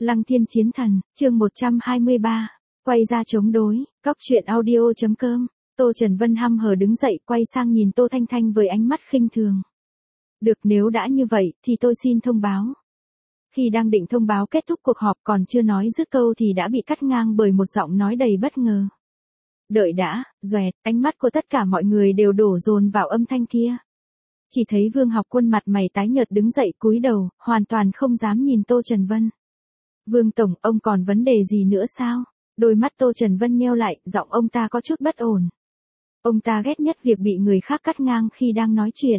Lăng Thiên Chiến Thần, chương 123, quay ra chống đối, cóc truyện audio.com, Tô Trần Vân hăm hở đứng dậy quay sang nhìn Tô Thanh Thanh với ánh mắt khinh thường. Được, nếu đã như vậy, thì tôi xin thông báo. Khi đang định thông báo kết thúc cuộc họp còn chưa nói dứt câu thì đã bị cắt ngang bởi một giọng nói đầy bất ngờ. Đợi đã, doẹt, ánh mắt của tất cả mọi người đều đổ dồn vào âm thanh kia. Chỉ thấy Vương Học Quân mặt mày tái nhợt đứng dậy cúi đầu, hoàn toàn không dám nhìn Tô Trần Vân. Vương Tổng, ông còn vấn đề gì nữa sao? Đôi mắt Tô Trần Vân nheo lại, giọng ông ta có chút bất ổn. Ông ta ghét nhất việc bị người khác cắt ngang khi đang nói chuyện.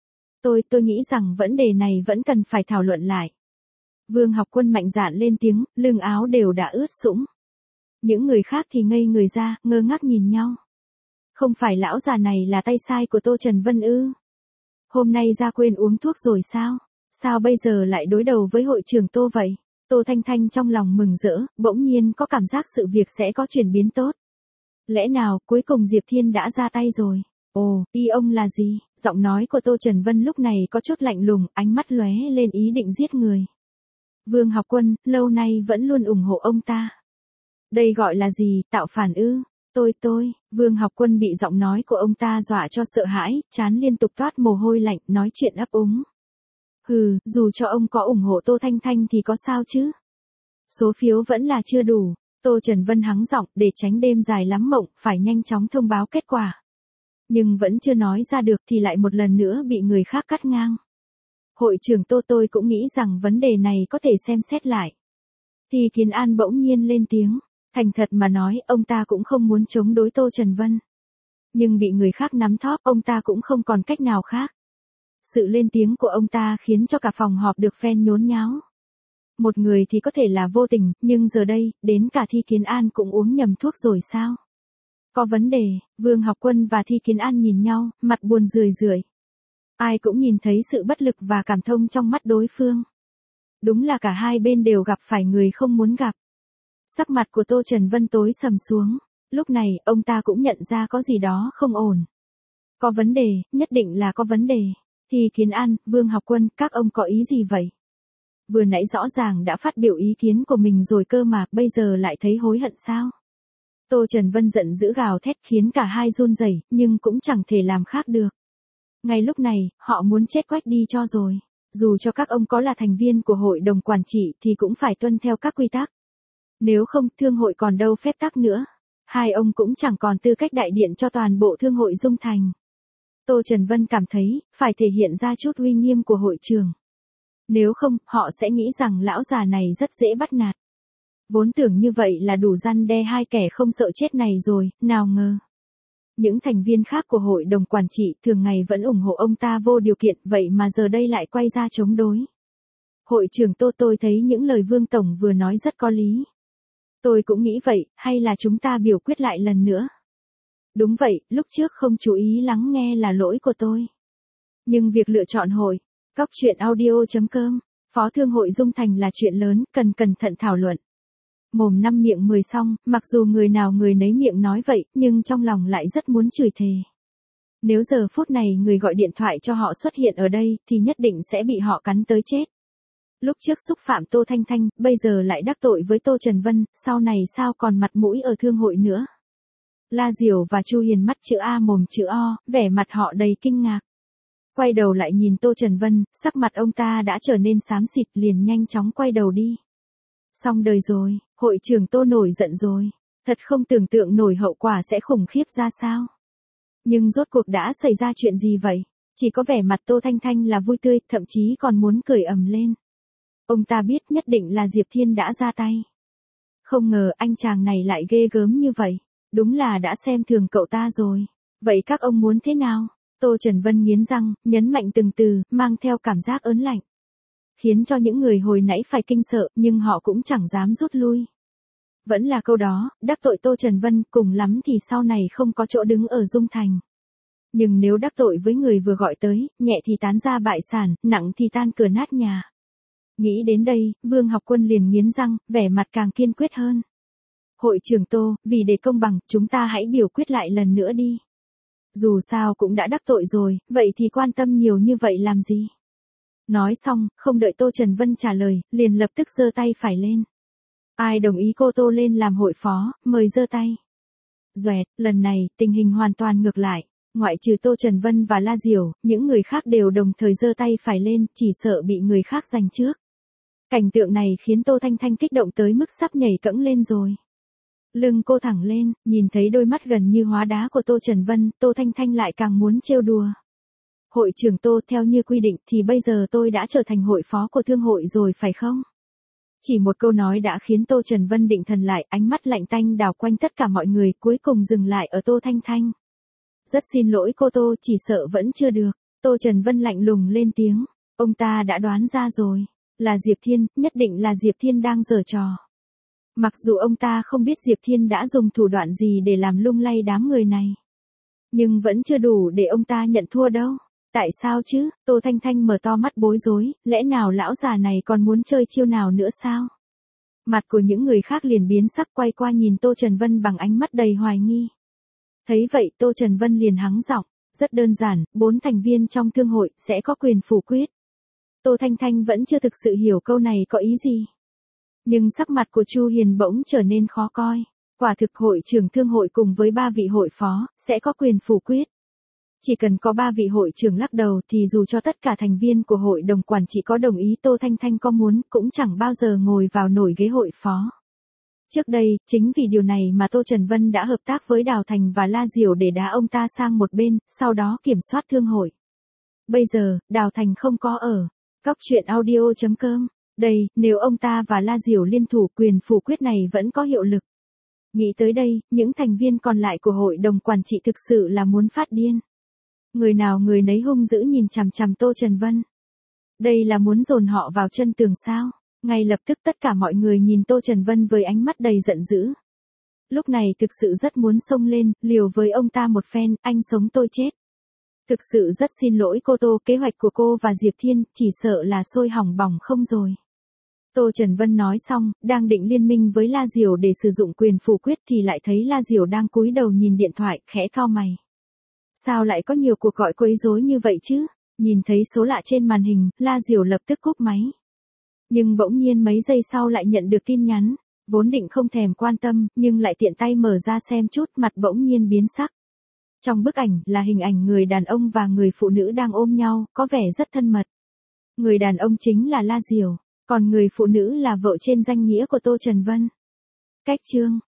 Tôi nghĩ rằng vấn đề này vẫn cần phải thảo luận lại. Vương Học Quân mạnh dạn lên tiếng, lưng áo đều đã ướt sũng. Những người khác thì ngây người ra, ngơ ngác nhìn nhau. Không phải lão già này là tay sai của Tô Trần Vân ư? Hôm nay ra quên uống thuốc rồi sao? Sao bây giờ lại đối đầu với hội trưởng Tô vậy? Tô Thanh Thanh trong lòng mừng rỡ, bỗng nhiên có cảm giác sự việc sẽ có chuyển biến tốt. Lẽ nào cuối cùng Diệp Thiên đã ra tay rồi? Ồ, ý ông là gì? Giọng nói của Tô Trần Vân lúc này có chút lạnh lùng, ánh mắt lóe lên ý định giết người. Vương Học Quân, lâu nay vẫn luôn ủng hộ ông ta. Đây gọi là gì, tạo phản ư? Vương Học Quân bị giọng nói của ông ta dọa cho sợ hãi, trán liên tục toát mồ hôi lạnh, nói chuyện ấp úng. Hừ, dù cho ông có ủng hộ Tô Thanh Thanh thì có sao chứ? Số phiếu vẫn là chưa đủ. Tô Trần Vân hắng giọng, để tránh đêm dài lắm mộng, phải nhanh chóng thông báo kết quả. Nhưng vẫn chưa nói ra được thì lại một lần nữa bị người khác cắt ngang. Hội trưởng Tô, tôi cũng nghĩ rằng vấn đề này có thể xem xét lại. Thì Kiến An bỗng nhiên lên tiếng. Thành thật mà nói, ông ta cũng không muốn chống đối Tô Trần Vân. Nhưng bị người khác nắm thóp, ông ta cũng không còn cách nào khác. Sự lên tiếng của ông ta khiến cho cả phòng họp được phen nhốn nháo. Một người thì có thể là vô tình, nhưng giờ đây, đến cả Thi Kiến An cũng uống nhầm thuốc rồi sao? Có vấn đề, Vương Học Quân và Thi Kiến An nhìn nhau, mặt buồn rười rượi. Ai cũng nhìn thấy sự bất lực và cảm thông trong mắt đối phương. Đúng là cả hai bên đều gặp phải người không muốn gặp. Sắc mặt của Tô Trần Vân tối sầm xuống. Lúc này, ông ta cũng nhận ra có gì đó không ổn. Có vấn đề, nhất định là có vấn đề. Thi Kiến An, Vương Học Quân, các ông có ý gì vậy? Vừa nãy rõ ràng đã phát biểu ý kiến của mình rồi cơ mà, bây giờ lại thấy hối hận sao? Tô Trần Vân giận dữ gào thét khiến cả hai run rẩy, nhưng cũng chẳng thể làm khác được. Ngay lúc này, họ muốn chết quách đi cho rồi. Dù cho các ông có là thành viên của hội đồng quản trị thì cũng phải tuân theo các quy tắc. Nếu không, thương hội còn đâu phép tắc nữa. Hai ông cũng chẳng còn tư cách đại diện cho toàn bộ thương hội Dung Thành. Tô Trần Vân cảm thấy, phải thể hiện ra chút uy nghiêm của hội trưởng. Nếu không, họ sẽ nghĩ rằng lão già này rất dễ bắt nạt. Vốn tưởng như vậy là đủ răn đe hai kẻ không sợ chết này rồi, nào ngờ. Những thành viên khác của hội đồng quản trị thường ngày vẫn ủng hộ ông ta vô điều kiện, vậy mà giờ đây lại quay ra chống đối. Hội trưởng Tô, tôi thấy những lời Vương Tổng vừa nói rất có lý. Tôi cũng nghĩ vậy, hay là chúng ta biểu quyết lại lần nữa? Đúng vậy, lúc trước không chú ý lắng nghe là lỗi của tôi. Nhưng việc lựa chọn hội, cóc truyện audio.com, Phó Thương hội Dung Thành là chuyện lớn, cần cẩn thận thảo luận. Mồm năm miệng 10 xong, mặc dù người nào người nấy miệng nói vậy, nhưng trong lòng lại rất muốn chửi thề. Nếu giờ phút này người gọi điện thoại cho họ xuất hiện ở đây, thì nhất định sẽ bị họ cắn tới chết. Lúc trước xúc phạm Tô Thanh Thanh, bây giờ lại đắc tội với Tô Trần Vân, sau này sao còn mặt mũi ở thương hội nữa. La Diểu và Chu Hiền mắt chữ A mồm chữ O, vẻ mặt họ đầy kinh ngạc. Quay đầu lại nhìn Tô Trần Vân, sắc mặt ông ta đã trở nên xám xịt, liền nhanh chóng quay đầu đi. Xong đời rồi, hội trưởng Tô nổi giận rồi. Thật không tưởng tượng nổi hậu quả sẽ khủng khiếp ra sao. Nhưng rốt cuộc đã xảy ra chuyện gì vậy? Chỉ có vẻ mặt Tô Thanh Thanh là vui tươi, thậm chí còn muốn cười ầm lên. Ông ta biết nhất định là Diệp Thiên đã ra tay. Không ngờ anh chàng này lại ghê gớm như vậy. Đúng là đã xem thường cậu ta rồi. Vậy các ông muốn thế nào? Tô Trần Vân nghiến răng, nhấn mạnh từng từ, mang theo cảm giác ớn lạnh. Khiến cho những người hồi nãy phải kinh sợ, nhưng họ cũng chẳng dám rút lui. Vẫn là câu đó, đắc tội Tô Trần Vân, cùng lắm thì sau này không có chỗ đứng ở Dung Thành. Nhưng nếu đắc tội với người vừa gọi tới, nhẹ thì tán ra bại sản, nặng thì tan cửa nát nhà. Nghĩ đến đây, Vương Học Quân liền nghiến răng, vẻ mặt càng kiên quyết hơn. Hội trưởng Tô, vì để công bằng, chúng ta hãy biểu quyết lại lần nữa đi. Dù sao cũng đã đắc tội rồi, vậy thì quan tâm nhiều như vậy làm gì? Nói xong, không đợi Tô Trần Vân trả lời, liền lập tức giơ tay phải lên. Ai đồng ý cô Tô lên làm hội phó, mời giơ tay. Doẹt, lần này, tình hình hoàn toàn ngược lại. Ngoại trừ Tô Trần Vân và La Diểu, những người khác đều đồng thời giơ tay phải lên, chỉ sợ bị người khác giành trước. Cảnh tượng này khiến Tô Thanh Thanh kích động tới mức sắp nhảy cẫng lên rồi. Lưng cô thẳng lên, nhìn thấy đôi mắt gần như hóa đá của Tô Trần Vân, Tô Thanh Thanh lại càng muốn trêu đùa. Hội trưởng Tô, theo như quy định thì bây giờ tôi đã trở thành hội phó của thương hội rồi phải không? Chỉ một câu nói đã khiến Tô Trần Vân định thần lại, ánh mắt lạnh tanh đảo quanh tất cả mọi người, cuối cùng dừng lại ở Tô Thanh Thanh. Rất xin lỗi cô Tô, chỉ sợ vẫn chưa được. Tô Trần Vân lạnh lùng lên tiếng. Ông ta đã đoán ra rồi. Là Diệp Thiên, nhất định là Diệp Thiên đang giở trò. Mặc dù ông ta không biết Diệp Thiên đã dùng thủ đoạn gì để làm lung lay đám người này. Nhưng vẫn chưa đủ để ông ta nhận thua đâu. Tại sao chứ? Tô Thanh Thanh mở to mắt bối rối, lẽ nào lão già này còn muốn chơi chiêu nào nữa sao? Mặt của những người khác liền biến sắc, quay qua nhìn Tô Trần Vân bằng ánh mắt đầy hoài nghi. Thấy vậy Tô Trần Vân liền hắng giọng, rất đơn giản, 4 thành viên trong thương hội sẽ có quyền phủ quyết. Tô Thanh Thanh vẫn chưa thực sự hiểu câu này có ý gì. Nhưng sắc mặt của Chu Hiền bỗng trở nên khó coi. Quả thực hội trưởng thương hội cùng với 3 vị hội phó, sẽ có quyền phủ quyết. Chỉ cần có 3 vị hội trưởng lắc đầu thì dù cho tất cả thành viên của hội đồng quản trị có đồng ý Tô Thanh Thanh có muốn cũng chẳng bao giờ ngồi vào nổi ghế hội phó. Trước đây, chính vì điều này mà Tô Trần Vân đã hợp tác với Đào Thành và La Diểu để đá ông ta sang một bên, sau đó kiểm soát thương hội. Bây giờ, Đào Thành không có ở. Cóc truyện audio.com. Đây, nếu ông ta và La Diểu liên thủ quyền phủ quyết này vẫn có hiệu lực. Nghĩ tới đây, những thành viên còn lại của hội đồng quản trị thực sự là muốn phát điên. Người nào người nấy hung dữ nhìn chằm chằm Tô Trần Vân. Đây là muốn dồn họ vào chân tường sao? Ngay lập tức tất cả mọi người nhìn Tô Trần Vân với ánh mắt đầy giận dữ. Lúc này thực sự rất muốn xông lên, liều với ông ta một phen, anh sống tôi chết. Thực sự rất xin lỗi cô Tô, kế hoạch của cô và Diệp Thiên, chỉ sợ là sôi hỏng bỏng không rồi. Tô Trần Vân nói xong, đang định liên minh với La Diểu để sử dụng quyền phủ quyết thì lại thấy La Diểu đang cúi đầu nhìn điện thoại, khẽ cau mày. Sao lại có nhiều cuộc gọi quấy rối như vậy chứ? Nhìn thấy số lạ trên màn hình, La Diểu lập tức cúp máy. Nhưng bỗng nhiên mấy giây sau lại nhận được tin nhắn, vốn định không thèm quan tâm, nhưng lại tiện tay mở ra xem chút, mặt bỗng nhiên biến sắc. Trong bức ảnh là hình ảnh người đàn ông và người phụ nữ đang ôm nhau, có vẻ rất thân mật. Người đàn ông chính là La Diểu, còn người phụ nữ là vợ trên danh nghĩa của Tô Trần Vân. Cách chương